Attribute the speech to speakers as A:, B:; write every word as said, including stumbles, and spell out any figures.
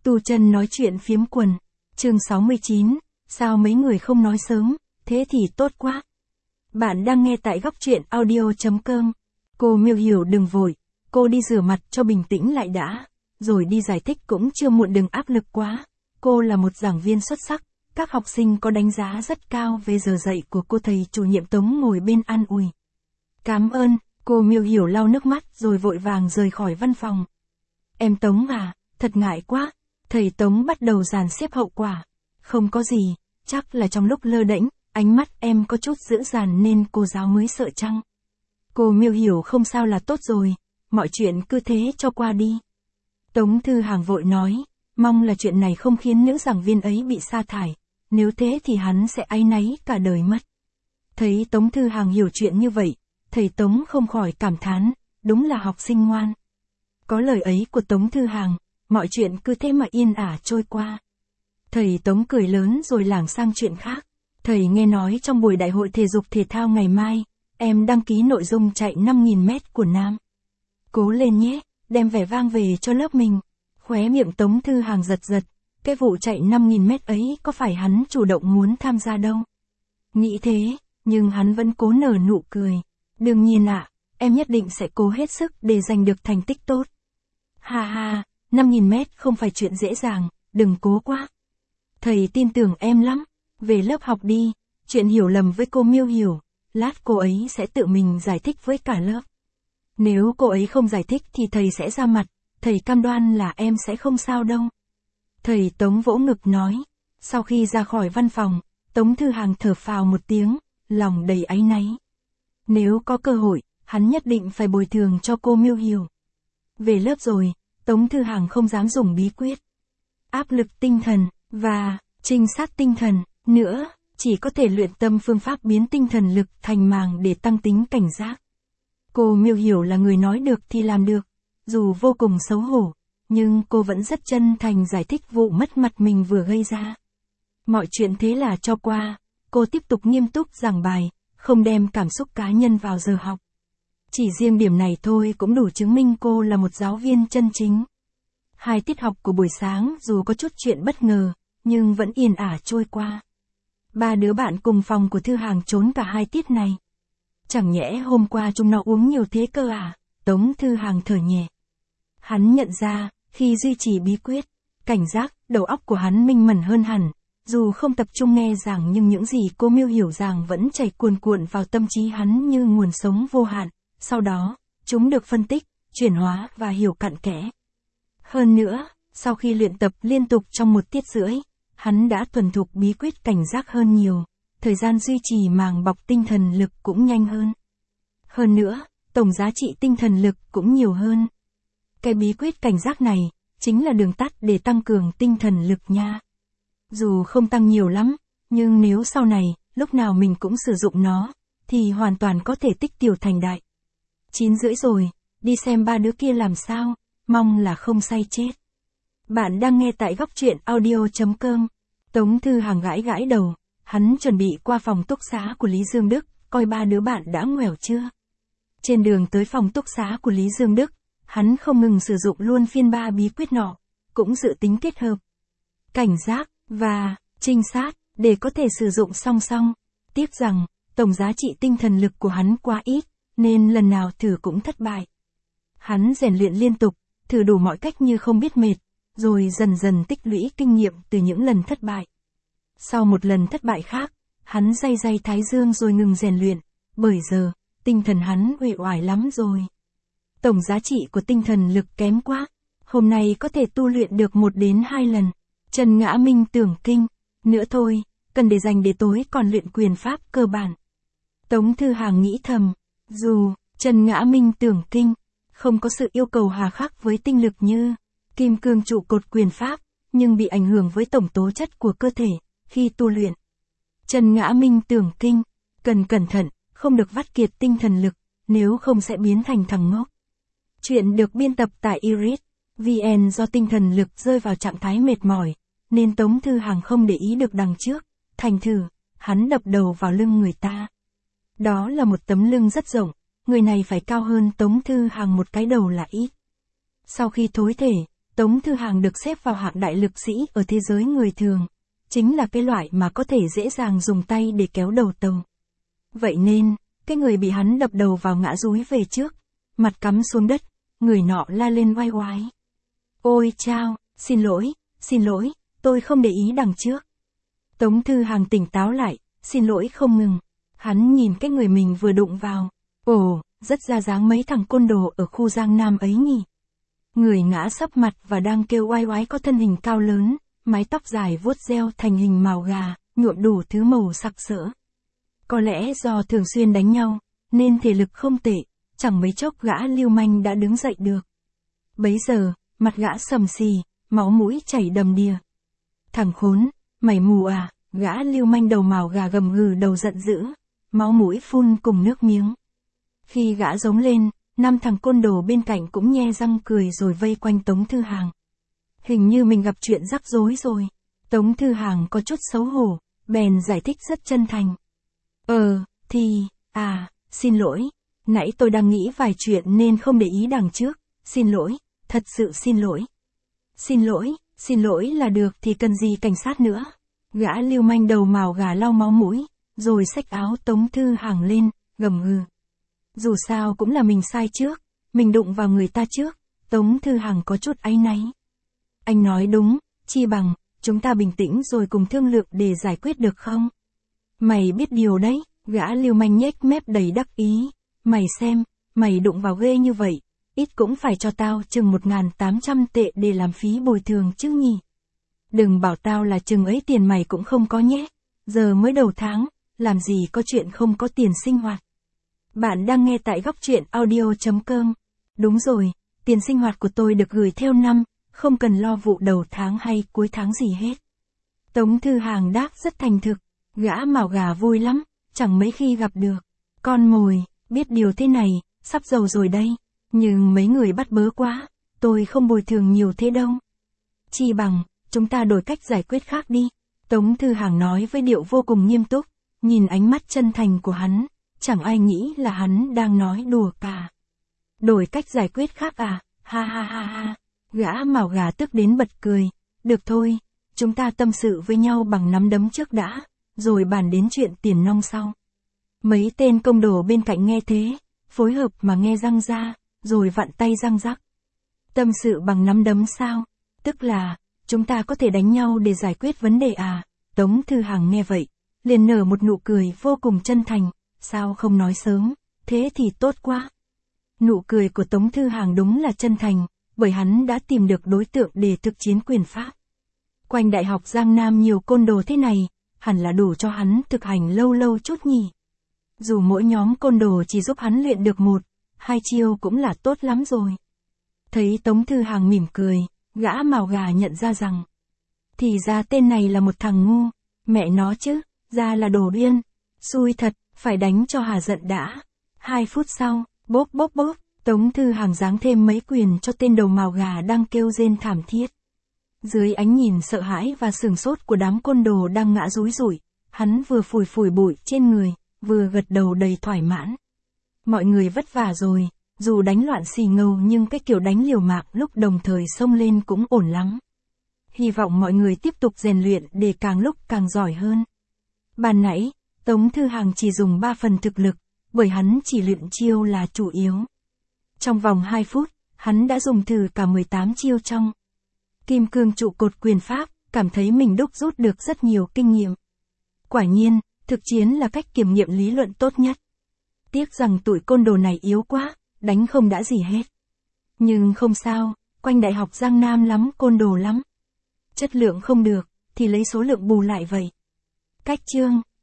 A: Tu chân nói chuyện phiếm quần. Chương sáu mươi chín, sao mấy người không nói sớm, thế thì tốt quá. Bạn đang nghe tại góc truyện audio.com. Cô Miêu Hiểu đừng vội, cô đi rửa mặt cho bình tĩnh lại đã, rồi đi giải thích cũng chưa muộn, đừng áp lực quá. Cô là một giảng viên xuất sắc, các học sinh có đánh giá rất cao về giờ dạy của cô. Thầy chủ nhiệm Tống ngồi bên an ủi. Cảm ơn, cô Miêu Hiểu lau nước mắt rồi vội vàng rời khỏi văn phòng. Em Tống à, thật ngại quá. Thầy Tống bắt đầu dàn xếp hậu quả. Không có gì, chắc là trong lúc lơ đễnh, ánh mắt em có chút dữ dằn nên cô giáo mới sợ chăng? Cô Miêu Hiểu không sao là tốt rồi, mọi chuyện cứ thế cho qua đi. Tống Thư Hàng vội nói, mong là chuyện này không khiến nữ giảng viên ấy bị sa thải, nếu thế thì hắn sẽ áy náy cả đời mất. Thấy Tống Thư Hàng hiểu chuyện như vậy, thầy Tống không khỏi cảm thán, đúng là học sinh ngoan. Có lời ấy của Tống Thư Hàng, mọi chuyện cứ thế mà yên ả trôi qua. Thầy Tống cười lớn rồi lảng sang chuyện khác. Thầy nghe nói trong buổi đại hội thể dục thể thao ngày mai, em đăng ký nội dung chạy năm nghìn mét của nam. Cố lên nhé, đem vẻ vang về cho lớp mình. Khóe miệng Tống Thư Hàng giật giật, cái vụ chạy năm nghìn mét ấy có phải hắn chủ động muốn tham gia đâu. Nghĩ thế, nhưng hắn vẫn cố nở nụ cười. Đương nhiên ạ, em nhất định sẽ cố hết sức để giành được thành tích tốt. Ha ha, năm nghìn mét không phải chuyện dễ dàng, đừng cố quá. Thầy tin tưởng em lắm, về lớp học đi, chuyện hiểu lầm với cô Miêu Hiểu, lát cô ấy sẽ tự mình giải thích với cả lớp. Nếu cô ấy không giải thích thì thầy sẽ ra mặt, thầy cam đoan là em sẽ không sao đâu. Thầy Tống vỗ ngực nói. Sau khi ra khỏi văn phòng, Tống Thư Hàng thở phào một tiếng, lòng đầy áy náy. Nếu có cơ hội, hắn nhất định phải bồi thường cho cô Miêu Hiểu. Về lớp rồi, Tống Thư Hàng không dám dùng bí quyết áp lực tinh thần và trinh sát tinh thần nữa, chỉ có thể luyện tâm phương pháp biến tinh thần lực thành màng để tăng tính cảnh giác. Cô Miêu Hiểu là người nói được thì làm được, dù vô cùng xấu hổ, nhưng cô vẫn rất chân thành giải thích vụ mất mặt mình vừa gây ra. Mọi chuyện thế là cho qua, cô tiếp tục nghiêm túc giảng bài, không đem cảm xúc cá nhân vào giờ học. Chỉ riêng điểm này thôi cũng đủ chứng minh cô là một giáo viên chân chính. Hai tiết học của buổi sáng dù có chút chuyện bất ngờ, nhưng vẫn yên ả trôi qua. Ba đứa bạn cùng phòng của Thư Hàng trốn cả hai tiết này. Chẳng nhẽ hôm qua chúng nó uống nhiều thế cơ à? Tống Thư Hàng thở nhẹ. Hắn nhận ra, khi duy trì bí quyết cảnh giác, đầu óc của hắn minh mẫn hơn hẳn. Dù không tập trung nghe giảng nhưng những gì cô Miêu Hiểu giảng vẫn chảy cuồn cuộn vào tâm trí hắn như nguồn sống vô hạn. Sau đó, chúng được phân tích, chuyển hóa và hiểu cặn kẽ. Hơn nữa, sau khi luyện tập liên tục trong một tiết rưỡi, hắn đã thuần thục bí quyết cảnh giác hơn nhiều, thời gian duy trì màng bọc tinh thần lực cũng nhanh hơn. Hơn nữa, tổng giá trị tinh thần lực cũng nhiều hơn. Cái bí quyết cảnh giác này, chính là đường tắt để tăng cường tinh thần lực nha. Dù không tăng nhiều lắm, nhưng nếu sau này, lúc nào mình cũng sử dụng nó, thì hoàn toàn có thể tích tiểu thành đại. Chín rưỡi rồi, đi xem ba đứa kia làm sao, mong là không say chết. Bạn đang nghe tại góc truyện audio.com. Tống Thư Hàng gãi gãi đầu, hắn chuẩn bị qua phòng túc xá của Lý Dương Đức, coi ba đứa bạn đã ngoẻo chưa. Trên đường tới phòng túc xá của Lý Dương Đức, hắn không ngừng sử dụng luôn phiên ba bí quyết nọ, cũng dự tính kết hợp cảnh giác và trinh sát để có thể sử dụng song song. Tiếc rằng, tổng giá trị tinh thần lực của hắn quá ít, nên lần nào thử cũng thất bại. Hắn rèn luyện liên tục, thử đủ mọi cách như không biết mệt, rồi dần dần tích lũy kinh nghiệm từ những lần thất bại. Sau một lần thất bại khác, hắn day day thái dương rồi ngừng rèn luyện, bởi giờ, tinh thần hắn uể oải lắm rồi. Tổng giá trị của tinh thần lực kém quá, hôm nay có thể tu luyện được một đến hai lần. Trần Ngã Minh Tưởng Kinh, nữa thôi, cần để dành để tối còn luyện quyền pháp cơ bản. Tống Thư Hàng nghĩ thầm, dù Trần Ngã Minh Tưởng Kinh không có sự yêu cầu hà khắc với tinh lực như kim cương trụ cột quyền pháp, nhưng bị ảnh hưởng với tổng tố chất của cơ thể khi tu luyện. Trần Ngã Minh Tưởng Kinh cần cẩn thận, không được vắt kiệt tinh thần lực, nếu không sẽ biến thành thằng ngốc. Chuyện được biên tập tại i rít vê en. Do tinh thần lực rơi vào trạng thái mệt mỏi, nên Tống Thư Hàng không để ý được đằng trước, thành thử, hắn đập đầu vào lưng người ta. Đó là một tấm lưng rất rộng, người này phải cao hơn Tống Thư Hàng một cái đầu là ít. Sau khi thối thể, Tống Thư Hàng được xếp vào hạng đại lực sĩ ở thế giới người thường. Chính là cái loại mà có thể dễ dàng dùng tay để kéo đầu tàu. Vậy nên, cái người bị hắn đập đầu vào ngã dúi về trước, mặt cắm xuống đất, người nọ la lên oai oái. Ôi chao, xin lỗi, xin lỗi, tôi không để ý đằng trước. Tống Thư Hàng tỉnh táo lại, xin lỗi không ngừng. Hắn nhìn cái người mình vừa đụng vào. Ồ, rất ra dáng mấy thằng côn đồ ở khu Giang Nam ấy nhỉ. Người ngã sấp mặt và đang kêu oai oái có thân hình cao lớn, mái tóc dài vuốt reo thành hình mào gà, nhuộm đủ thứ màu sặc sỡ. Có lẽ do thường xuyên đánh nhau, nên thể lực không tệ, chẳng mấy chốc gã lưu manh đã đứng dậy được. Bấy giờ, mặt gã sầm xì, máu mũi chảy đầm đìa. Thằng khốn, mày mù à, gã lưu manh đầu mào gà gầm gừ đầu giận dữ, máu mũi phun cùng nước miếng. Khi gã giống lên, năm thằng côn đồ bên cạnh cũng nhe răng cười rồi vây quanh Tống Thư Hàng. Hình như mình gặp chuyện rắc rối rồi. Tống Thư Hàng có chút xấu hổ, bèn giải thích rất chân thành. Ờ, thì, à, xin lỗi, nãy tôi đang nghĩ vài chuyện nên không để ý đằng trước, xin lỗi, thật sự xin lỗi. Xin lỗi, xin lỗi là được thì cần gì cảnh sát nữa. Gã lưu manh đầu mào gà lau máu mũi, rồi xách áo Tống Thư Hàng lên, gầm gừ. Dù sao cũng là mình sai trước, mình đụng vào người ta trước, Tống Thư Hàng có chút áy náy. Anh nói đúng, chi bằng, chúng ta bình tĩnh rồi cùng thương lượng để giải quyết được không? Mày biết điều đấy, gã lưu manh nhếch mép đầy đắc ý. Mày xem, mày đụng vào ghê như vậy, ít cũng phải cho tao chừng một nghìn tám trăm tệ để làm phí bồi thường chứ nhỉ. Đừng bảo tao là chừng ấy tiền mày cũng không có nhé, giờ mới đầu tháng, làm gì có chuyện không có tiền sinh hoạt. Bạn đang nghe tại góc truyện audio chấm com. Đúng rồi, tiền sinh hoạt của tôi được gửi theo năm, không cần lo vụ đầu tháng hay cuối tháng gì hết. Tống Thư Hàng đáp rất thành thực, gã mào gà vui lắm, chẳng mấy khi gặp được. Con mồi, biết điều thế này, sắp giàu rồi đây, nhưng mấy người bắt bớ quá, tôi không bồi thường nhiều thế đâu. Chi bằng, chúng ta đổi cách giải quyết khác đi. Tống Thư Hàng nói với điệu vô cùng nghiêm túc, nhìn ánh mắt chân thành của hắn, chẳng ai nghĩ là hắn đang nói đùa cả. Đổi cách giải quyết khác à, ha ha ha ha, gã mào gà tức đến bật cười, được thôi, chúng ta tâm sự với nhau bằng nắm đấm trước đã, rồi bàn đến chuyện tiền nong sau. Mấy tên công đồ bên cạnh nghe thế, phối hợp mà nghe răng ra, rồi vặn tay răng rắc. Tâm sự bằng nắm đấm sao? Tức là, chúng ta có thể đánh nhau để giải quyết vấn đề à? Tống Thư Hàng nghe vậy, liền nở một nụ cười vô cùng chân thành, sao không nói sớm, thế thì tốt quá. Nụ cười của Tống Thư Hàng đúng là chân thành, bởi hắn đã tìm được đối tượng để thực chiến quyền pháp. Quanh Đại học Giang Nam nhiều côn đồ thế này, hẳn là đủ cho hắn thực hành lâu lâu chút nhỉ. Dù mỗi nhóm côn đồ chỉ giúp hắn luyện được một, hai chiêu cũng là tốt lắm rồi. Thấy Tống Thư Hàng mỉm cười, gã mào gà nhận ra rằng, thì ra tên này là một thằng ngu, mẹ nó chứ, ra là đồ điên, xui thật, phải đánh cho hà giận đã. Hai phút sau, bốp bốp bốp, Tống Thư Hàng giáng thêm mấy quyền cho tên đầu mào gà đang kêu rên thảm thiết. Dưới ánh nhìn sợ hãi và sửng sốt của đám côn đồ đang ngã rúi rủi, hắn vừa phủi phủi bụi trên người, vừa gật đầu đầy thoải mãn. Mọi người vất vả rồi, dù đánh loạn xì ngầu nhưng cái kiểu đánh liều mạng lúc đồng thời xông lên cũng ổn lắm. Hy vọng mọi người tiếp tục rèn luyện để càng lúc càng giỏi hơn. Ban nãy, Tống Thư Hàng chỉ dùng ba phần thực lực, bởi hắn chỉ luyện chiêu là chủ yếu. Trong vòng hai phút, hắn đã dùng thử cả mười tám chiêu trong Kim Cương trụ cột quyền pháp, cảm thấy mình đúc rút được rất nhiều kinh nghiệm. Quả nhiên, thực chiến là cách kiểm nghiệm lý luận tốt nhất. Tiếc rằng tụi côn đồ này yếu quá, đánh không đã gì hết. Nhưng không sao, quanh Đại học Giang Nam lắm côn đồ lắm. Chất lượng không được, thì lấy số lượng bù lại vậy. Cách chương